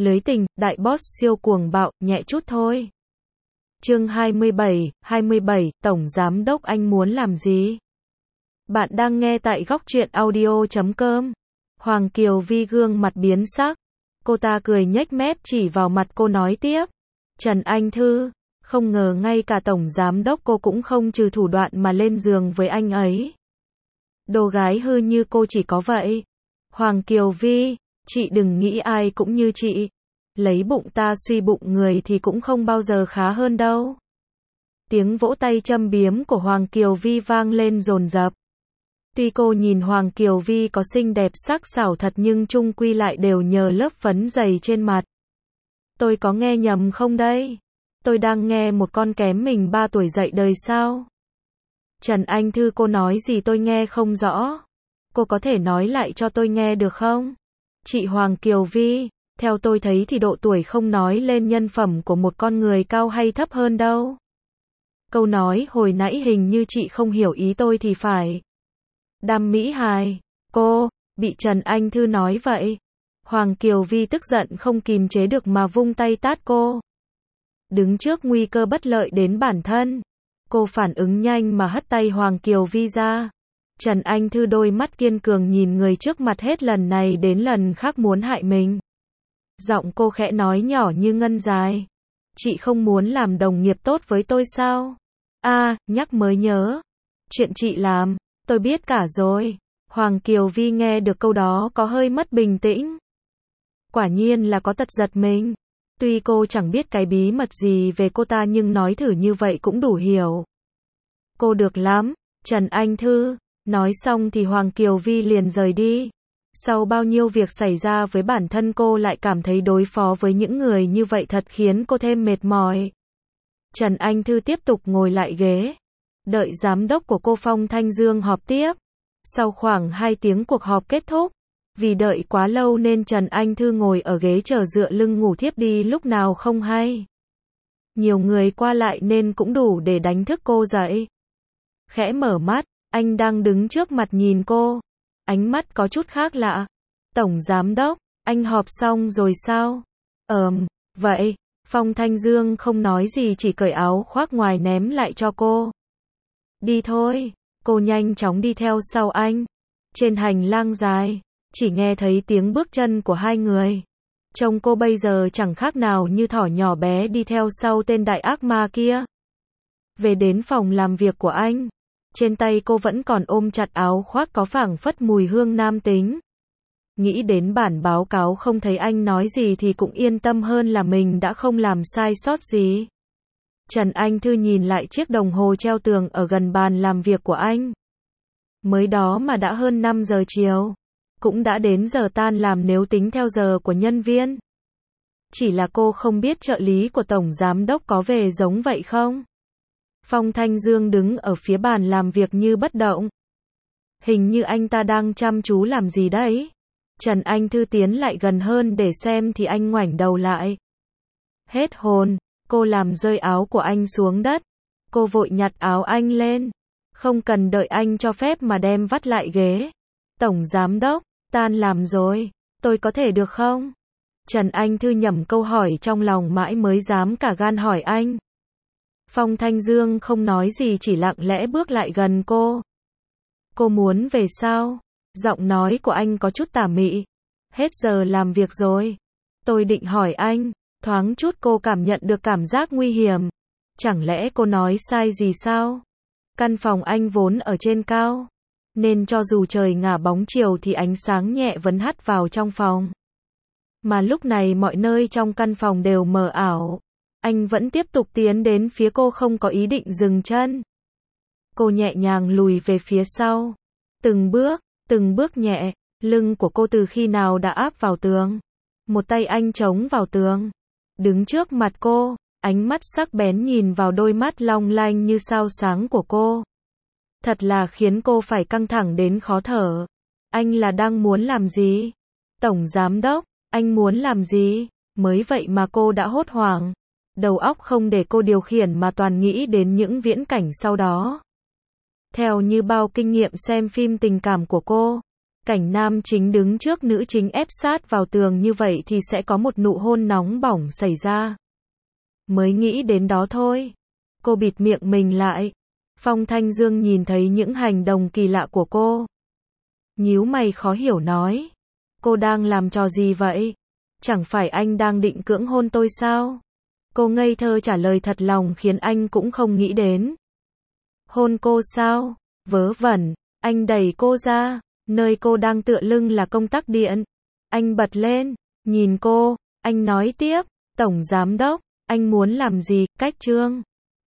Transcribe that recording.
Lưới tình, đại boss siêu cuồng bạo, nhẹ chút thôi. Chương 27, Tổng Giám Đốc anh muốn làm gì? Bạn đang nghe tại góc truyện audio.com. Hoàng Kiều Vi gương mặt biến sắc. Cô ta cười nhếch mép chỉ vào mặt cô nói tiếp. Trần Anh Thư, không ngờ ngay cả Tổng Giám Đốc cô cũng không trừ thủ đoạn mà lên giường với anh ấy. Đồ gái hư như cô chỉ có vậy. Hoàng Kiều Vi, chị đừng nghĩ ai cũng như chị. Lấy bụng ta suy bụng người thì cũng không bao giờ khá hơn đâu. Tiếng vỗ tay châm biếm của Hoàng Kiều Vi vang lên dồn dập. Tuy cô nhìn Hoàng Kiều Vi có xinh đẹp sắc sảo thật nhưng chung quy lại đều nhờ lớp phấn dày trên mặt. Tôi có nghe nhầm không đây? Tôi đang nghe một con kém mình 3 tuổi dạy đời sao? Trần Anh Thư, cô nói gì tôi nghe không rõ. Cô có thể nói lại cho tôi nghe được không? Chị Hoàng Kiều Vi, theo tôi thấy thì độ tuổi không nói lên nhân phẩm của một con người cao hay thấp hơn đâu. Câu nói hồi nãy hình như chị không hiểu ý tôi thì phải. Đam mỹ hài, cô, bị Trần Anh Thư nói vậy. Hoàng Kiều Vi tức giận không kìm chế được mà vung tay tát cô. Đứng trước nguy cơ bất lợi đến bản thân, cô phản ứng nhanh mà hất tay Hoàng Kiều Vi ra. Trần Anh Thư đôi mắt kiên cường nhìn người trước mặt hết lần này đến lần khác muốn hại mình. Giọng cô khẽ nói nhỏ như ngân dài. Chị không muốn làm đồng nghiệp tốt với tôi sao? Nhắc mới nhớ. Chuyện chị làm, tôi biết cả rồi. Hoàng Kiều Vi nghe được câu đó có hơi mất bình tĩnh. Quả nhiên là có tật giật mình. Tuy cô chẳng biết cái bí mật gì về cô ta nhưng nói thử như vậy cũng đủ hiểu. Cô được lắm, Trần Anh Thư. Nói xong thì Hoàng Kiều Vi liền rời đi. Sau bao nhiêu việc xảy ra với bản thân cô lại cảm thấy đối phó với những người như vậy thật khiến cô thêm mệt mỏi. Trần Anh Thư tiếp tục ngồi lại ghế. Đợi giám đốc của cô Phong Thanh Dương họp tiếp. Sau khoảng 2 tiếng cuộc họp kết thúc. Vì đợi quá lâu nên Trần Anh Thư ngồi ở ghế chờ dựa lưng ngủ thiếp đi lúc nào không hay. Nhiều người qua lại nên cũng đủ để đánh thức cô dậy. Khẽ mở mắt, anh đang đứng trước mặt nhìn cô. Ánh mắt có chút khác lạ. Tổng Giám Đốc, anh họp xong rồi sao? Vậy. Phong Thanh Dương không nói gì chỉ cởi áo khoác ngoài ném lại cho cô. Đi thôi. Cô nhanh chóng đi theo sau anh. Trên hành lang dài, chỉ nghe thấy tiếng bước chân của hai người. Trông cô bây giờ chẳng khác nào như thỏ nhỏ bé đi theo sau tên đại ác ma kia. Về đến phòng làm việc của anh. Trên tay cô vẫn còn ôm chặt áo khoác có phảng phất mùi hương nam tính. Nghĩ đến bản báo cáo không thấy anh nói gì thì cũng yên tâm hơn là mình đã không làm sai sót gì. Trần Anh Thư nhìn lại chiếc đồng hồ treo tường ở gần bàn làm việc của anh. Mới đó mà đã hơn 5 giờ chiều. Cũng đã đến giờ tan làm nếu tính theo giờ của nhân viên. Chỉ là cô không biết trợ lý của Tổng Giám Đốc có về giống vậy không? Phong Thanh Dương đứng ở phía bàn làm việc như bất động. Hình như anh ta đang chăm chú làm gì đấy. Trần Anh Thư tiến lại gần hơn để xem thì anh ngoảnh đầu lại. Hết hồn, cô làm rơi áo của anh xuống đất. Cô vội nhặt áo anh lên. Không cần đợi anh cho phép mà đem vắt lại ghế. Tổng Giám Đốc, tan làm rồi, tôi có thể được không? Trần Anh Thư nhẩm câu hỏi trong lòng mãi mới dám cả gan hỏi anh. Phong Thanh Dương không nói gì chỉ lặng lẽ bước lại gần cô. Cô muốn về sao? Giọng nói của anh có chút tà mị. Hết giờ làm việc rồi. Tôi định hỏi anh, thoáng chút cô cảm nhận được cảm giác nguy hiểm. Chẳng lẽ cô nói sai gì sao? Căn phòng anh vốn ở trên cao, nên cho dù trời ngả bóng chiều thì ánh sáng nhẹ vẫn hắt vào trong phòng. Mà lúc này mọi nơi trong căn phòng đều mờ ảo. Anh vẫn tiếp tục tiến đến phía cô không có ý định dừng chân. Cô nhẹ nhàng lùi về phía sau. Từng bước nhẹ, lưng của cô từ khi nào đã áp vào tường. Một tay anh chống vào tường. Đứng trước mặt cô, ánh mắt sắc bén nhìn vào đôi mắt long lanh như sao sáng của cô. Thật là khiến cô phải căng thẳng đến khó thở. Anh là đang muốn làm gì? Tổng Giám Đốc, anh muốn làm gì? Mới vậy mà cô đã hốt hoảng. Đầu óc không để cô điều khiển mà toàn nghĩ đến những viễn cảnh sau đó. Theo như bao kinh nghiệm xem phim tình cảm của cô, Cảnh nam chính đứng trước nữ chính ép sát vào tường như vậy thì sẽ có một nụ hôn nóng bỏng xảy ra. Mới nghĩ đến đó thôi. Cô bịt miệng mình lại. Phong Thanh Dương nhìn thấy những hành động kỳ lạ của cô. Nhíu mày khó hiểu nói. Cô đang làm trò gì vậy? Chẳng phải anh đang định cưỡng hôn tôi sao? Cô ngây thơ trả lời thật lòng khiến anh cũng không nghĩ đến. Hôn cô sao? Vớ vẩn, anh đẩy cô ra, nơi cô đang tựa lưng là công tắc điện. Anh bật lên, nhìn cô, anh nói tiếp, Tổng Giám Đốc, anh muốn làm gì, cách Trương?